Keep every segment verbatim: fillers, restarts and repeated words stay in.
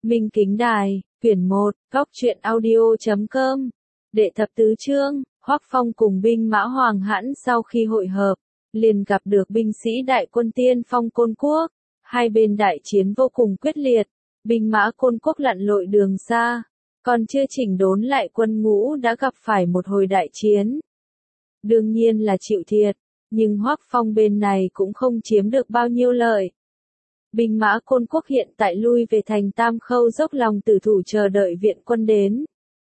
Minh Kính Đài, quyển một, góc truyện audio chấm com. Đệ thập tứ chương, Hoắc Phong cùng binh mã Hoàng Hãn sau khi hội hợp, liền gặp được binh sĩ đại quân Tiên Phong Côn Quốc. Hai bên đại chiến vô cùng quyết liệt, binh mã Côn Quốc lặn lội đường xa, còn chưa chỉnh đốn lại quân ngũ đã gặp phải một hồi đại chiến. Đương nhiên là chịu thiệt, nhưng Hoắc Phong bên này cũng không chiếm được bao nhiêu lợi. Binh mã Côn Quốc hiện tại lui về thành Tam Khâu dốc lòng tử thủ chờ đợi viện quân đến.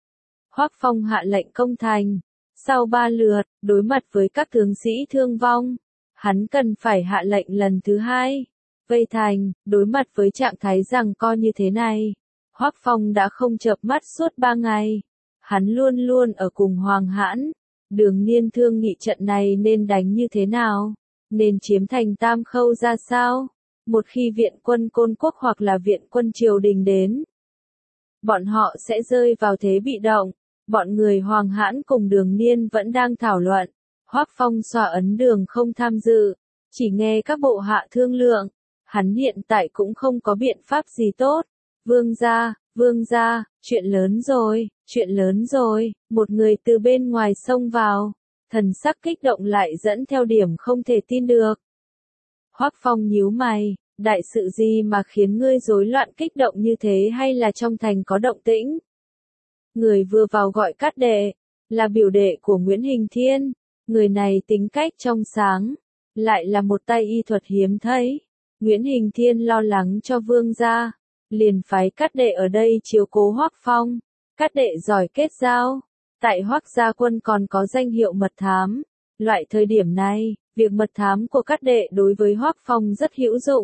Hoắc Phong hạ lệnh công thành. Sau ba lượt, đối mặt với các tướng sĩ thương vong, hắn cần phải hạ lệnh lần thứ hai. Vây thành, đối mặt với trạng thái giằng co như thế này, Hoắc Phong đã không chợp mắt suốt ba ngày. Hắn luôn luôn ở cùng Hoàng Hãn, Đường Niên thương nghị trận này nên đánh như thế nào, nên chiếm thành Tam Khâu ra sao. Một khi viện quân Côn Quốc hoặc là viện quân triều đình đến, bọn họ sẽ rơi vào thế bị động. Bọn người Hoàng Hãn cùng Đường Niên vẫn đang thảo luận. Hoắc Phong xòa ấn đường không tham dự, chỉ nghe các bộ hạ thương lượng. Hắn hiện tại cũng không có biện pháp gì tốt. Vương gia, vương gia, chuyện lớn rồi, chuyện lớn rồi. Một người từ bên ngoài xông vào, thần sắc kích động lại dẫn theo điểm không thể tin được. Hoắc Phong nhíu mày, đại sự gì mà khiến ngươi rối loạn kích động như thế, hay là trong thành có động tĩnh? Người vừa vào gọi Cát Đệ, là biểu đệ của Nguyễn Hình Thiên. Người này tính cách trong sáng, lại là một tay y thuật hiếm thấy. Nguyễn Hình Thiên lo lắng cho vương gia, liền phái Cát Đệ ở đây chiếu cố Hoắc Phong. Cát Đệ giỏi kết giao, tại Hoắc gia quân còn có danh hiệu mật thám. Loại thời điểm này, việc mật thám của Cát Đệ đối với Hoắc Phong rất hữu dụng.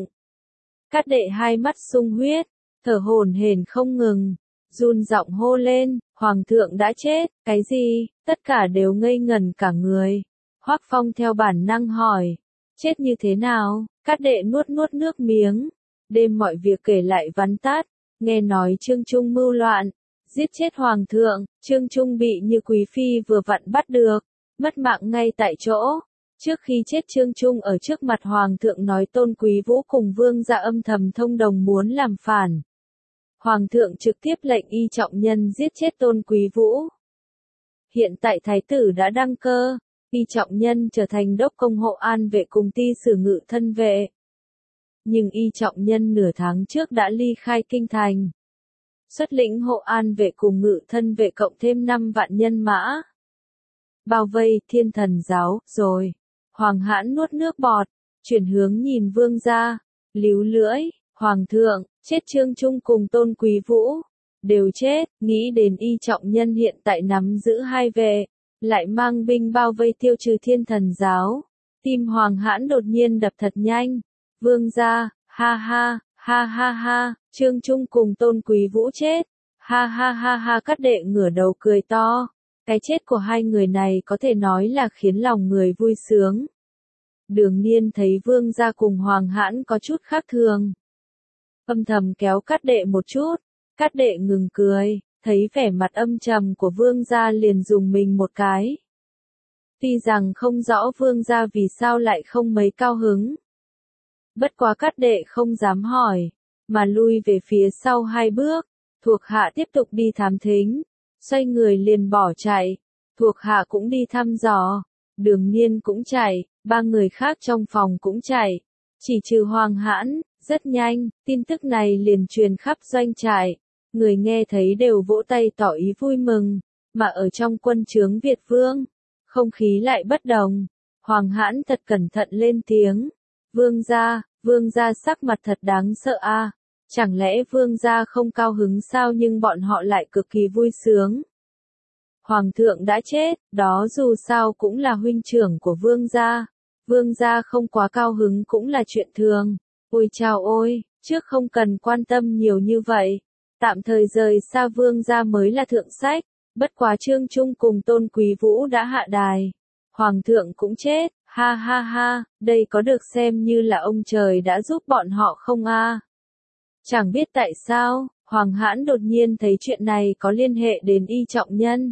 Cát Đệ hai mắt sung huyết, thở hổn hển không ngừng, run giọng hô lên, Hoàng thượng đã chết. Cái gì? Tất cả đều ngây ngẩn cả người. Hoắc Phong theo bản năng hỏi, chết như thế nào? Cát Đệ nuốt nuốt nước miếng, đêm mọi việc kể lại vắn tắt. Nghe nói Trương Trung mưu loạn, giết chết Hoàng thượng. Trương Trung bị Như Quý Phi vừa vặn bắt được, mất mạng ngay tại chỗ. Trước khi chết Trương Trung ở trước mặt Hoàng thượng nói Tôn Quý Vũ cùng vương gia âm thầm thông đồng muốn làm phản. Hoàng thượng trực tiếp lệnh Y Trọng Nhân giết chết Tôn Quý Vũ. Hiện tại thái tử đã đăng cơ, Y Trọng Nhân trở thành đốc công hộ an vệ cùng ty sử ngự thân vệ. Nhưng Y Trọng Nhân nửa tháng trước đã ly khai kinh thành, xuất lĩnh hộ an vệ cùng ngự thân vệ cộng thêm năm vạn nhân mã, bao vây Thiên Thần giáo. Rồi, Hoàng Hãn nuốt nước bọt, chuyển hướng nhìn vương gia, líu lưỡi, Hoàng thượng, chết Trương Trung cùng Tôn Quý Vũ, đều chết. Nghĩ đến Y Trọng Nhân hiện tại nắm giữ hai vệ, lại mang binh bao vây tiêu trừ Thiên Thần giáo, tim Hoàng Hãn đột nhiên đập thật nhanh. Vương gia, ha ha, ha ha ha, Trương Trung cùng Tôn Quý Vũ chết, ha ha ha ha. Cát Đệ ngửa đầu cười to. Cái chết của hai người này có thể nói là khiến lòng người vui sướng. Đường Niên thấy vương gia cùng Hoàng Hãn có chút khác thường, âm thầm kéo Cát Đệ một chút. Cát Đệ ngừng cười, thấy vẻ mặt âm trầm của vương gia liền dùng mình một cái. Tuy rằng không rõ vương gia vì sao lại không mấy cao hứng, bất quá Cát Đệ không dám hỏi, mà lui về phía sau hai bước. Thuộc hạ tiếp tục đi thám thính, xoay người liền bỏ chạy. Thuộc hạ cũng đi thăm dò, Đường Niên cũng chạy, ba người khác trong phòng cũng chạy, chỉ trừ Hoàng Hãn. Rất nhanh, tin tức này liền truyền khắp doanh trại, người nghe thấy đều vỗ tay tỏ ý vui mừng, mà ở trong quân trướng Việt Vương, không khí lại bất đồng. Hoàng Hãn thật cẩn thận lên tiếng, vương gia, vương gia sắc mặt thật đáng sợ a. Chẳng lẽ vương gia không cao hứng sao? Nhưng bọn họ lại cực kỳ vui sướng. Hoàng thượng đã chết, đó dù sao cũng là huynh trưởng của vương gia, vương gia không quá cao hứng cũng là chuyện thường. Ôi chao ôi, trước không cần quan tâm nhiều như vậy, tạm thời rời xa vương gia mới là thượng sách. Bất quá Trương Trung cùng Tôn Quý Vũ đã hạ đài, Hoàng thượng cũng chết, ha ha ha, đây có được xem như là ông trời đã giúp bọn họ không a? Chẳng biết tại sao, Hoàng Hãn đột nhiên thấy chuyện này có liên hệ đến Y Trọng Nhân.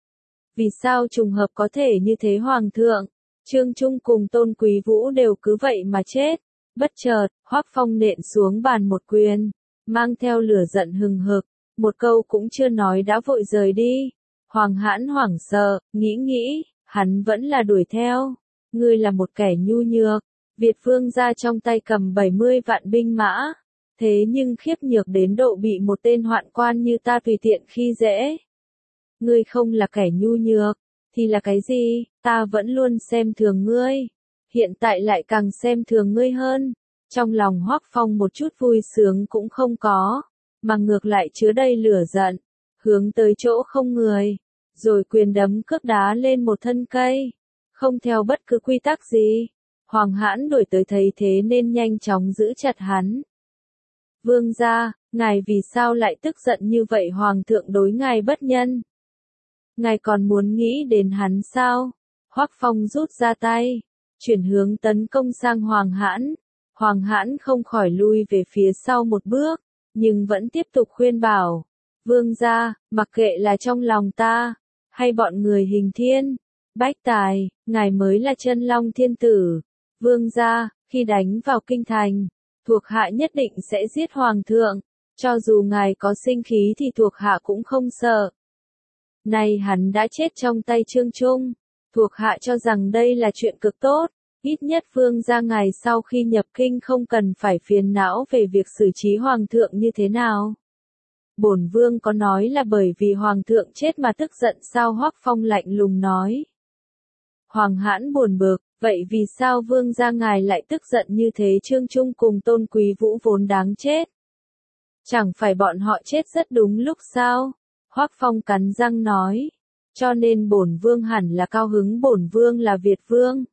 Vì sao trùng hợp có thể như thế? Hoàng thượng, Trương Trung cùng Tôn Quý Vũ đều cứ vậy mà chết. Bất chợt, Hoắc Phong nện xuống bàn một quyền, mang theo lửa giận hừng hực, một câu cũng chưa nói đã vội rời đi. Hoàng Hãn hoảng sợ, nghĩ nghĩ, hắn vẫn là đuổi theo. Ngươi là một kẻ nhu nhược, Việt vương gia trong tay cầm bảy mươi vạn binh mã, thế nhưng khiếp nhược đến độ bị một tên hoạn quan như ta tùy tiện khi dễ. Ngươi không là kẻ nhu nhược, thì là cái gì? Ta vẫn luôn xem thường ngươi, hiện tại lại càng xem thường ngươi hơn. Trong lòng Hoắc Phong một chút vui sướng cũng không có, mà ngược lại chứa đầy lửa giận, hướng tới chỗ không người, rồi quyền đấm cước đá lên một thân cây, không theo bất cứ quy tắc gì. Hoàng Hãn đuổi tới thấy thế nên nhanh chóng giữ chặt hắn. Vương gia, ngài vì sao lại tức giận như vậy? Hoàng thượng đối ngài bất nhân. Ngài còn muốn nghĩ đến hắn sao? Hoắc Phong rút ra tay, chuyển hướng tấn công sang Hoàng Hãn. Hoàng Hãn không khỏi lui về phía sau một bước, nhưng vẫn tiếp tục khuyên bảo. Vương gia, mặc kệ là trong lòng ta, hay bọn người Hình Thiên, Bách Tài, ngài mới là chân long thiên tử. Vương gia, khi đánh vào kinh thành, thuộc hạ nhất định sẽ giết hoàng thượng, cho dù ngài có sinh khí thì thuộc hạ cũng không sợ. Nay hắn đã chết trong tay Trương Trung, thuộc hạ cho rằng đây là chuyện cực tốt, ít nhất vương gia ngài sau khi nhập kinh không cần phải phiền não về việc xử trí hoàng thượng như thế nào. Bổn vương có nói là bởi vì hoàng thượng chết mà tức giận sao? Hoắc Phong lạnh lùng nói. Hoàng Hãn buồn bực, vậy vì sao vương gia ngài lại tức giận như thế? Trương Trung cùng Tôn Quý Vũ vốn đáng chết, chẳng phải bọn họ chết rất đúng lúc sao? Hoắc Phong cắn răng nói, cho nên bổn vương hẳn là cao hứng. Bổn vương là Việt vương,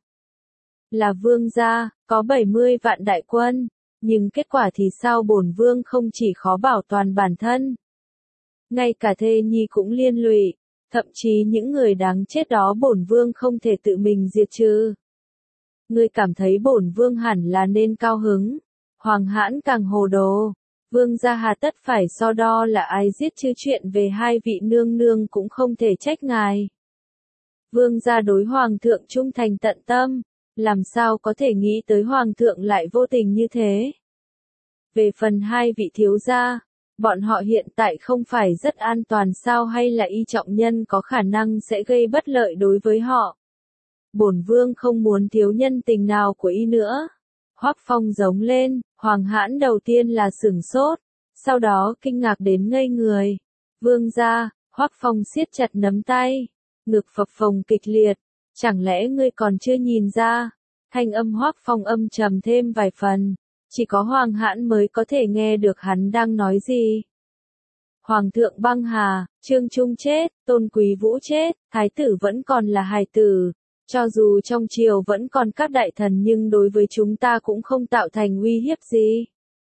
là vương gia, có bảy mươi vạn đại quân, nhưng kết quả thì sao? Bổn vương không chỉ khó bảo toàn bản thân, ngay cả thê nhi cũng liên lụy, thậm chí những người đáng chết đó bổn vương không thể tự mình diệt trừ. Ngươi cảm thấy bổn vương hẳn là nên cao hứng? Hoàng Hãn càng hồ đồ. Vương gia hà tất phải so đo là ai giết chứ? Chuyện về hai vị nương nương cũng không thể trách ngài. Vương gia đối hoàng thượng trung thành tận tâm, làm sao có thể nghĩ tới hoàng thượng lại vô tình như thế? Về phần hai vị thiếu gia, bọn họ hiện tại không phải rất an toàn sao? Hay là Y Trọng Nhân có khả năng sẽ gây bất lợi đối với họ? Bổn vương không muốn thiếu nhân tình nào của Y nữa. Hoắc Phong giống lên. Hoàng Hãn đầu tiên là sửng sốt, sau đó kinh ngạc đến ngây người. Vương gia, Hoắc Phong siết chặt nắm tay, ngực phập phồng kịch liệt. Chẳng lẽ ngươi còn chưa nhìn ra? Thanh âm Hoắc Phong âm trầm thêm vài phần, chỉ có Hoàng Hãn mới có thể nghe được hắn đang nói gì. Hoàng thượng băng hà, Trương Trung chết, Tôn Quý Vũ chết, thái tử vẫn còn là hài tử. Cho dù trong triều vẫn còn các đại thần nhưng đối với chúng ta cũng không tạo thành uy hiếp gì.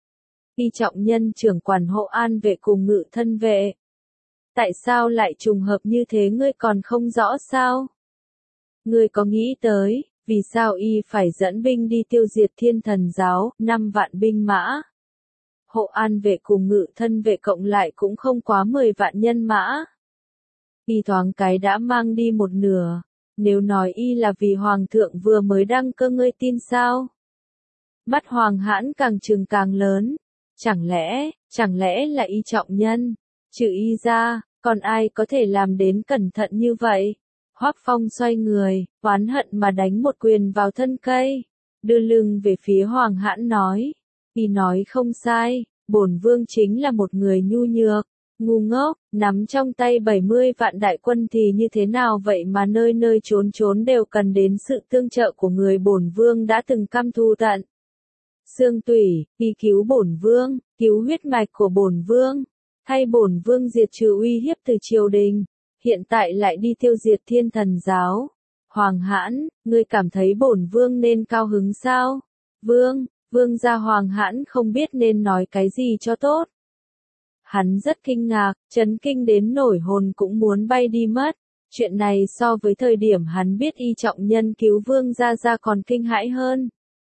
Y Trọng Nhân trưởng quản hộ an vệ cùng ngự thân vệ. Tại sao lại trùng hợp như thế? Ngươi còn không rõ sao? Ngươi có nghĩ tới, vì sao Y phải dẫn binh đi tiêu diệt Thiên Thần giáo, năm vạn binh mã? Hộ an vệ cùng ngự thân vệ cộng lại cũng không quá mười vạn nhân mã. Y thoáng cái đã mang đi một nửa. Nếu nói Y là vì hoàng thượng vừa mới đăng cơ, ngươi tin sao? Mắt Hoàng Hãn càng trừng càng lớn. Chẳng lẽ, chẳng lẽ là Y Trọng Nhân? Trừ Y ra, còn ai có thể làm đến cẩn thận như vậy? Hoắc Phong xoay người, oán hận mà đánh một quyền vào thân cây, đưa lưng về phía Hoàng Hãn nói. Y nói không sai, bổn vương chính là một người nhu nhược, ngu ngốc, nắm trong tay bảy mươi vạn đại quân thì như thế nào vậy mà nơi nơi trốn trốn đều cần đến sự tương trợ của người bổn vương đã từng căm thù tận xương tủy. Y cứu bổn vương, cứu huyết mạch của bổn vương, thay bổn vương diệt trừ uy hiếp từ triều đình, hiện tại lại đi tiêu diệt Thiên Thần giáo. Hoàng Hãn, ngươi cảm thấy bổn vương nên cao hứng sao? Vương, vương gia. Hoàng Hãn không biết nên nói cái gì cho tốt. Hắn rất kinh ngạc, chấn kinh đến nổi hồn cũng muốn bay đi mất. Chuyện này so với thời điểm hắn biết Y Trọng Nhân cứu vương gia gia còn kinh hãi hơn.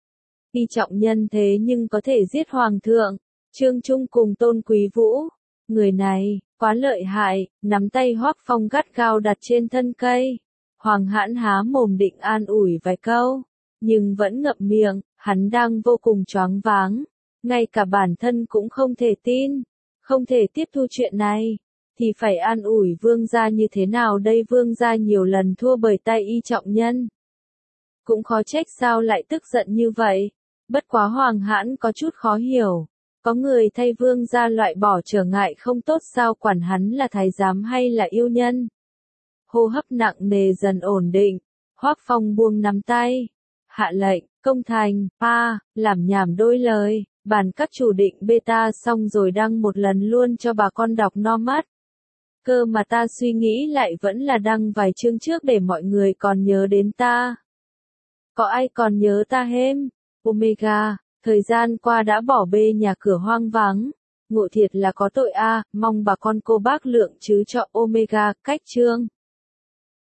Y Trọng Nhân thế nhưng có thể giết hoàng thượng, Trương Trung cùng Tôn Quý Vũ. Người này, quá lợi hại. Nắm tay Hoắc Phong gắt gao đặt trên thân cây. Hoàng Hãn há mồm định an ủi vài câu, nhưng vẫn ngậm miệng, hắn đang vô cùng choáng váng. Ngay cả bản thân cũng không thể tin, không thể tiếp thu chuyện này, thì phải an ủi vương gia như thế nào đây? Vương gia nhiều lần thua bởi tay Y Trọng Nhân. Cũng khó trách sao lại tức giận như vậy. Bất quá Hoàng Hãn có chút khó hiểu. Có người thay vương gia loại bỏ trở ngại không tốt sao, quản hắn là thái giám hay là yêu nhân. Hô hấp nặng nề dần ổn định. Hoắc Phong buông nắm tay. Hạ lệnh, công thành, pa, làm nhảm đôi lời, bàn các chủ định beta xong rồi đăng một lần luôn cho bà con đọc no mắt. Cơ mà ta suy nghĩ lại vẫn là đăng vài chương trước để mọi người còn nhớ đến ta. Có ai còn nhớ ta hêm? Omega, thời gian qua đã bỏ bê nhà cửa hoang vắng. Ngộ thiệt là có tội a, mong bà con cô bác lượng chứ cho Omega. Cách chương.